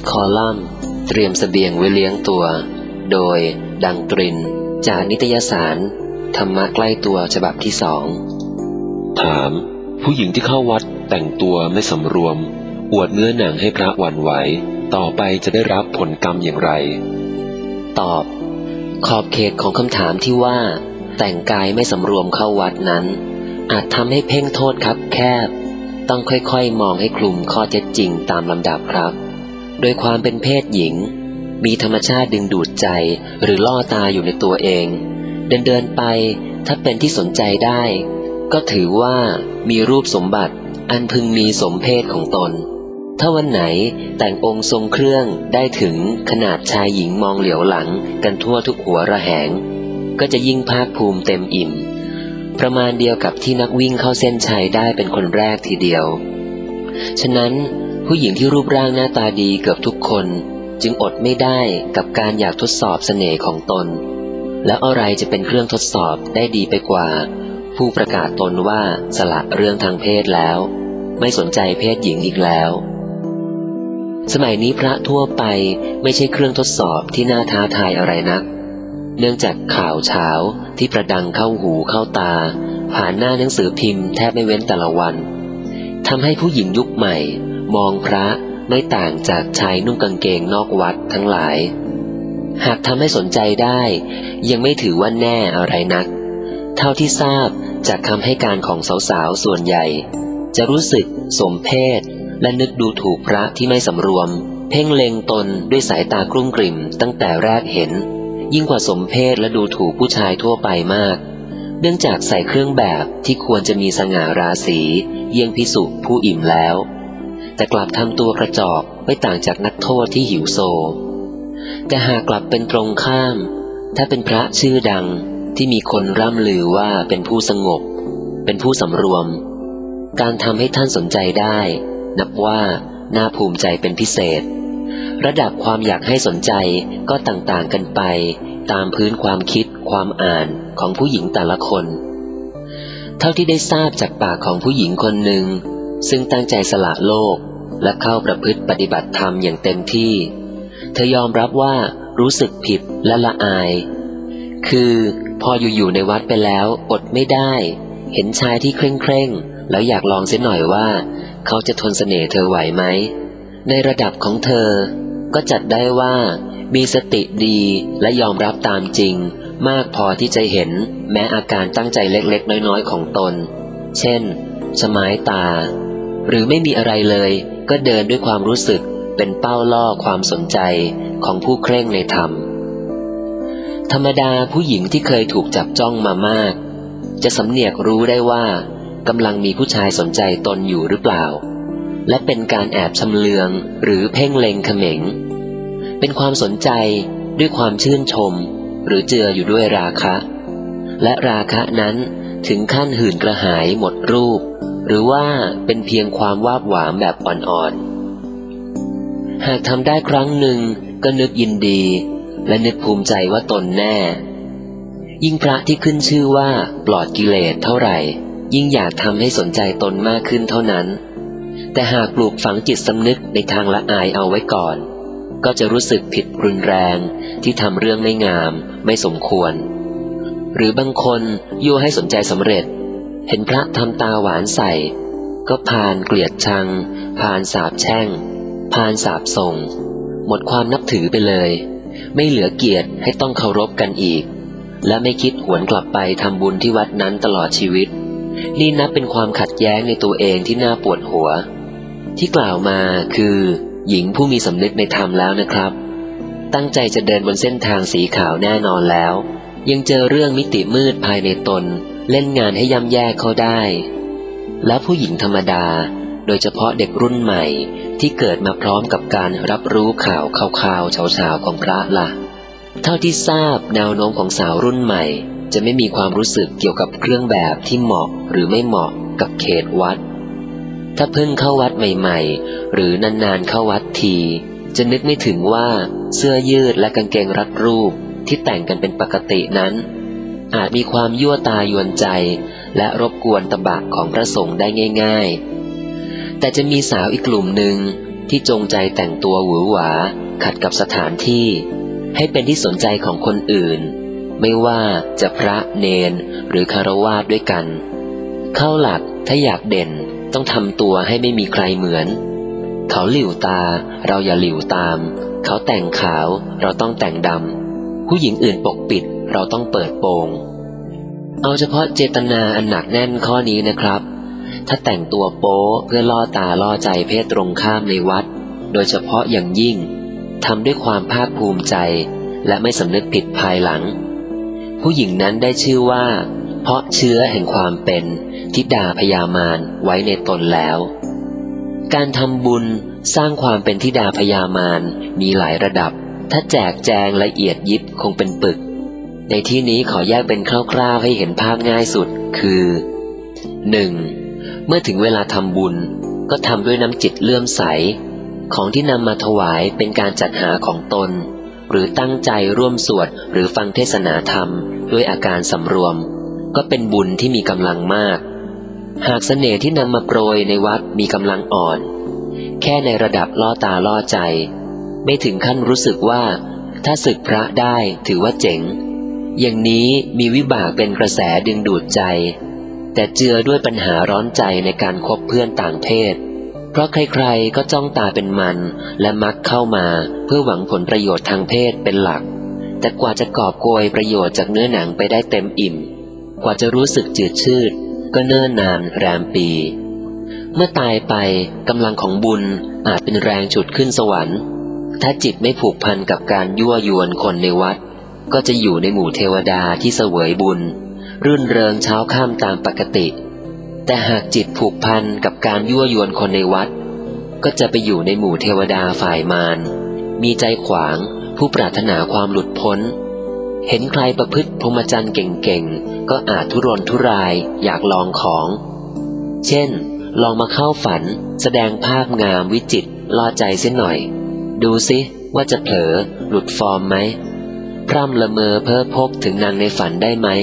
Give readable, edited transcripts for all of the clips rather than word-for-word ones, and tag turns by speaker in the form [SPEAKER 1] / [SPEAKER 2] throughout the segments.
[SPEAKER 1] คอลัมน์เตรียมเสบียงไว้เลี้ยงตัวโดยดังตรินจากนิตยสารธรรมะใกล้ตัวฉบับที่2ถามผู้หญิงที่เข้าวัดแต่งตัวไม่สำรวมอวดเนื้อหนังให้พระหวั่นไหวต่อไปจะได้รับผลกรรมอย่างไรตอบขอบเขตของคำถามที่ว่าแต่งกายไม่สำรวมเข้าวัดนั้นอาจทำให้เพ่งโทษคับแคบต้องค่อยๆมองให้คลุมข้อเท็จจริงตามลำดับครับโดยความเป็นเพศหญิงมีธรรมชาติดึงดูดใจหรือล่อตาอยู่ในตัวเองเดินไปถ้าเป็นที่สนใจได้ก็ถือว่ามีรูปสมบัติอันพึงมีสมเพศของตนถ้าวันไหนแต่งองค์ทรงเครื่องได้ถึงขนาดชายหญิงมองเหลียวหลังกันทั่วทุกหัวระแหงก็จะยิ่งภาคภูมิเต็มอิ่มประมาณเดียวกับที่นักวิ่งเข้าเส้นชัยได้เป็นคนแรกทีเดียวฉะนั้นผู้หญิงที่รูปร่างหน้าตาดีเกือบทุกคนจึงอดไม่ได้กับการอยากทดสอบเสน่ห์ของตนแล้วอะไรจะเป็นเครื่องทดสอบได้ดีไปกว่าผู้ประกาศตนว่าสละเรื่องทางเพศแล้วไม่สนใจเพศหญิงอีกแล้วสมัยนี้พระทั่วไปไม่ใช่เครื่องทดสอบที่น่าท้าทายอะไรนักเนื่องจากข่าวเช้าที่ประดังเข้าหูเข้าตาผ่านหน้าหนังสือพิมพ์แทบไม่เว้นแต่ละวันทำให้ผู้หญิงยุคใหม่มองพระไม่ต่างจากชายนุ่งกางเกงนอกวัดทั้งหลายหากทำให้สนใจได้ยังไม่ถือว่าแน่อะไรนักเท่าที่ทราบจากคำให้การของสาวๆส่วนใหญ่จะรู้สึกสมเพศและนึกดูถูกพระที่ไม่สำรวมเพ่งเล็งตนด้วยสายตากลุ้มกลิ่มตั้งแต่แรกเห็นยิ่งกว่าสมเพศและดูถูกผู้ชายทั่วไปมากเนื่องจากใส่เครื่องแบบที่ควรจะมีสง่าราศีเยี่ยงภิกษุผู้อิ่มแล้วแต่กลับทำตัวกระจอกไม่ต่างจากนักโทษที่หิวโซแต่หากกลับเป็นตรงข้ามถ้าเป็นพระชื่อดังที่มีคนร่ำลือว่าเป็นผู้สงบเป็นผู้สำรวมการทำให้ท่านสนใจได้นับว่าน่าภูมิใจเป็นพิเศษระดับความอยากให้สนใจก็ต่างๆกันไปตามพื้นความคิดความอ่านของผู้หญิงแต่ละคนเท่าที่ได้ทราบจากปากของผู้หญิงคนหนึ่งซึ่งตั้งใจสละโลกและเข้าประพฤติปฏิบัติธรรมอย่างเต็มที่เธอยอมรับว่ารู้สึกผิดและละอายคือพออยู่ในวัดไปแล้วอดไม่ได้เห็นชายที่เคร่งแล้วอยากลองเสียหน่อยว่าเขาจะทนเสน่ห์เธอไหวไหมในระดับของเธอก็จัดได้ว่ามีสติดีและยอมรับตามจริงมากพอที่จะเห็นแม้อาการตั้งใจเล็กๆน้อยๆของตนเช่นสมายตาหรือไม่มีอะไรเลยก็เดินด้วยความรู้สึกเป็นเป้าล่อความสนใจของผู้เคร่งในธรรมธรรมดาผู้หญิงที่เคยถูกจับจ้องมามากจะสำเนียกรู้ได้ว่ากำลังมีผู้ชายสนใจตนอยู่หรือเปล่าและเป็นการแอบชำเลืองหรือเพ่งเล็งเขม็งเป็นความสนใจด้วยความชื่นชมหรือเจืออยู่ด้วยราคะและราคะนั้นถึงขั้นหื่นกระหายหมดรูปหรือว่าเป็นเพียงความวาบหวามแบบอ่อนๆหากทำได้ครั้งหนึ่งก็นึกยินดีและนึกภูมิใจว่าตนแน่ยิ่งพระที่ขึ้นชื่อว่าปลอดกิเลสเท่าไหร่ยิ่งอยากทำให้สนใจตนมากขึ้นเท่านั้นแต่หากปลูกฝังจิตสำนึกในทางละอายเอาไว้ก่อนก็จะรู้สึกผิดรุนแรงที่ทำเรื่องไม่งามไม่สมควรหรือบางคนยั่วให้สนใจสำเร็จเห็นพระทำตาหวานใส่ก็พาลเกลียดชังพาลสาปแช่งพาลสาปส่งหมดความนับถือไปเลยไม่เหลือเกียรติให้ต้องเคารพกันอีกและไม่คิดหวนกลับไปทำบุญที่วัดนั้นตลอดชีวิตนี่นับเป็นความขัดแย้งในตัวเองที่น่าปวดหัวที่กล่าวมาคือหญิงผู้มีสำนึกในธรรมแล้วนะครับตั้งใจจะเดินบนเส้นทางสีขาวแน่นอนแล้วยังเจอเรื่องมิติมืดภายในตนเล่นงานให้ย่ำแย่เขาได้และผู้หญิงธรรมดาโดยเฉพาะเด็กรุ่นใหม่ที่เกิดมาพร้อมกับการรับรู้ข่าวข่าวเฉาๆของพระล่ะเท่าที่ทราบแนวโน้มของสาวรุ่นใหม่จะไม่มีความรู้สึกเกี่ยวกับเครื่องแบบที่เหมาะหรือไม่เหมาะกับเขตวัดถ้าเพิ่งเข้าวัดใหม่ๆหรือนานๆเข้าวัดทีจะนึกไม่ถึงว่าเสื้อยืดและกางเกงรัดรูปที่แต่งกันเป็นปกตินั้นอาจมีความยั่วตายวนใจและรบกวนตบะของพระสงฆ์ได้ง่ายๆแต่จะมีสาวอีกกลุ่มหนึ่งที่จงใจแต่งตัวหวือหวาขัดกับสถานที่ให้เป็นที่สนใจของคนอื่นไม่ว่าจะพระเนนหรือคฤหัสถ์ด้วยกันเข้าหลักถ้าอยากเด่นต้องทำตัวให้ไม่มีใครเหมือนเขาหลิ่วตาเราอย่าหลิ่วตามเขาแต่งขาวเราต้องแต่งดำผู้หญิงอื่นปกปิดเราต้องเปิดโปงเอาเฉพาะเจตนาอันหนักแน่นข้อนี้นะครับถ้าแต่งตัวโป๊เพื่อล่อตาล่อใจเพศตรงข้ามในวัดโดยเฉพาะอย่างยิ่งทำด้วยความภาคภูมิใจและไม่สำนึกผิดภายหลังผู้หญิงนั้นได้ชื่อว่าเพราะเชื้อแห่งความเป็นธิดาพญามารไว้ในตนแล้วการทำบุญสร้างความเป็นธิดาพญามารมีหลายระดับถ้าแจกแจงละเอียดยิบคงเป็นปึกในที่นี้ขอแยกเป็นคร่าวๆให้เห็นภาพง่ายสุดคือ 1. เมื่อถึงเวลาทำบุญก็ทำด้วยน้ำจิตเลื่อมใสของที่นำมาถวายเป็นการจัดหาของตนหรือตั้งใจร่วมสวดหรือฟังเทศนาธรรมด้วยอาการสำรวมก็เป็นบุญที่มีกำลังมากหากเสน่ห์ที่นำมาโปรยในวัดมีกำลังอ่อนแค่ในระดับล่อตาล่อใจไม่ถึงขั้นรู้สึกว่าถ้าสึกพระได้ถือว่าเจ๋งอย่างนี้มีวิบากเป็นกระแสดึงดูดใจแต่เจือด้วยปัญหาร้อนใจในการคบเพื่อนต่างเพศเพราะใครๆก็จ้องตาเป็นมันและมักเข้ามาเพื่อหวังผลประโยชน์ทางเพศเป็นหลักแต่กว่าจะกอบโกยประโยชน์จากเนื้อหนังไปได้เต็มอิ่มกว่าจะรู้สึกจืดชืดก็เนิ่นนานแรมปีเมื่อตายไปกำลังของบุญอาจเป็นแรงฉุดขึ้นสวรรค์ถ้าจิตไม่ผูกพันกับการยั่วยวนคนในวัดก็จะอยู่ในหมู่เทวดาที่เสวยบุญรื่นเริงเช้าค่ำตามปกติแต่หากจิตผูกพันกับการยั่วยวนคนในวัดก็จะไปอยู่ในหมู่เทวดาฝ่ายมารมีใจขวางผู้ปรารถนาความหลุดพ้นเห็นใครประพฤติพรหมจรรย์เก่งๆก็อาจทุรนทุรายอยากลองของเช่นลองมาเข้าฝันแสดงภาพงามวิจิตรล่อใจเสียหน่อยดูสิว่าจะเผลอหลุดฟอร์มไหมพร่ำละเมอเพ้อพบถึงนางในฝันได้ไหม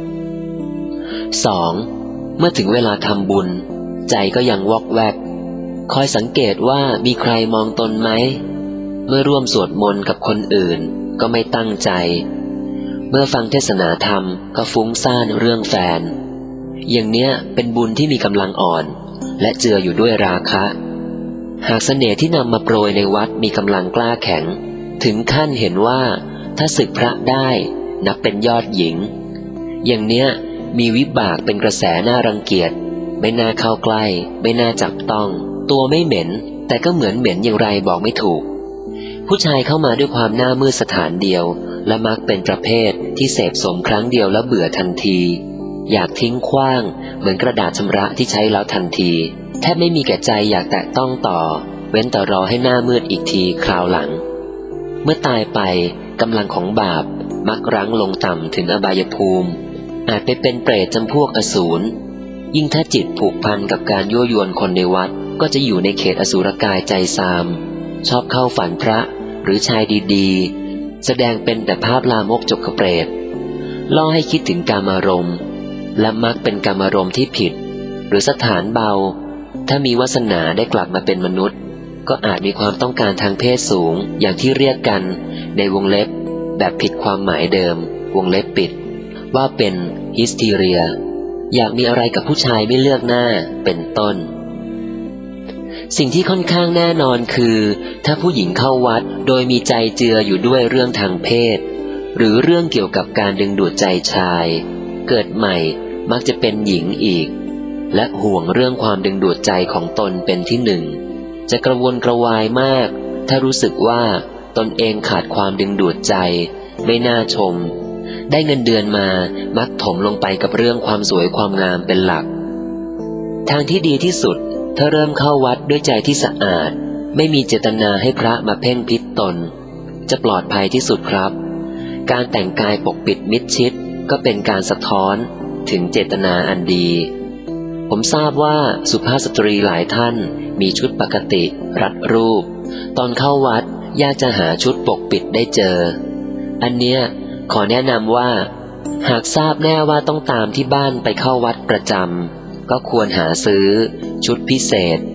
[SPEAKER 1] 2. เมื่อถึงเวลาทำบุญใจก็ยังวอกแวกคอยสังเกตว่ามีใครมองตนไหมเมื่อร่วมสวดมนต์กับคนอื่นก็ไม่ตั้งใจเมื่อฟังเทศนาธรรมก็ฟุ้งซ่านเรื่องแฟนอย่างเนี้ยเป็นบุญที่มีกำลังอ่อนและเจืออยู่ด้วยราคะหากเสน่ห์ที่นำมาโปรยในวัดมีกำลังกล้าแข็งถึงขั้นเห็นว่าถ้าสึกพระได้นับเป็นยอดหญิงอย่างเนี้ยมีวิบากเป็นกระแสน่ารังเกียจไม่น่าเข้าใกล้ไม่น่าจับต้องตัวไม่เหม็นแต่ก็เหมือนเหม็นอย่างไรบอกไม่ถูกผู้ชายเข้ามาด้วยความหน้ามืดสถานเดียวและมักเป็นประเภทที่เสพสมครั้งเดียวแล้วเบื่อทันทีอยากทิ้งขว้างเหมือนกระดาษชำระที่ใช้แล้วทันทีแทบไม่มีแก่ใจอยากแตะต้องต่อเว้นแต่รอให้หน้ามืดอีกทีคราวหลังเมื่อตายไปกำลังของบาปมักรั้งลงต่ำถึงอบายภูมิอาจไปเป็นเปรตจำพวกอสูรยิ่งถ้าจิตผูกพันกับการยั่วยวนคนในวัดก็จะอยู่ในเขตอสูรกายใจซามชอบเข้าฝันพระหรือชายดีๆแสดงเป็นแต่ภาพลามกจกเปรตล่อให้คิดถึงกามารมณ์และมักเป็นกามารมณ์ที่ผิดหรือสถานเบาถ้ามีวาสนาได้กลับมาเป็นมนุษย์ก็อาจมีความต้องการทางเพศสูงอย่างที่เรียกกันในวงเล็บแบบผิดความหมายเดิมวงเล็บปิดว่าเป็นฮิสทีเรียอยากมีอะไรกับผู้ชายไม่เลือกหน้าเป็นต้นสิ่งที่ค่อนข้างแน่นอนคือถ้าผู้หญิงเข้าวัดโดยมีใจเจืออยู่ด้วยเรื่องทางเพศหรือเรื่องเกี่ยวกับการดึงดูดใจชายเกิดใหม่มักจะเป็นหญิงอีกและห่วงเรื่องความดึงดูดใจของตนเป็นที่หนึ่งจะกระวนกระวายมากถ้ารู้สึกว่าตนเองขาดความดึงดูดใจไม่น่าชมได้เงินเดือนมามักถมลงไปกับเรื่องความสวยความงามเป็นหลักทางที่ดีที่สุดถ้าเริ่มเข้าวัดด้วยใจที่สะอาดไม่มีเจตนาให้พระมาเพ่งพิษตนจะปลอดภัยที่สุดครับการแต่งกายปกปิดมิดชิดก็เป็นการสะท้อนถึงเจตนาอันดีผมทราบว่าสุภาพสตรีหลายท่านมีชุดปกติรัดรูปตอนเข้าวัดยากจะหาชุดปกปิดได้เจออันเนี้ยขอแนะนำว่าหากทราบแน่ว่าต้องตามที่บ้านไปเข้าวัดประจำก็ควรหาซื้อชุดพิเศษ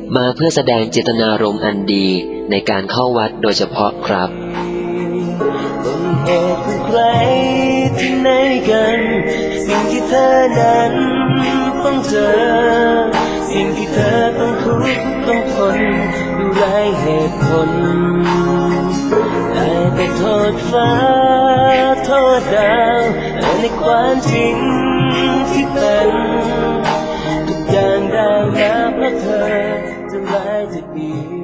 [SPEAKER 1] มาเพื่อแสดงเจตนารมณ์อันดีในการเข้าวัดโดยเฉพาะครับ
[SPEAKER 2] ต้นเหตุของใครที่ไหนกันสิ่งที่เธอนั้นต้องเจอสิ่งที่เธอต้องทุกข์ต้องทนดูไร้เหตุผลได้แต่โทษฟ้าโทษดาวแต่ในความจริงที่เป็นทุกอย่างได้แล้วเพราะเธอจะร้ายจะดี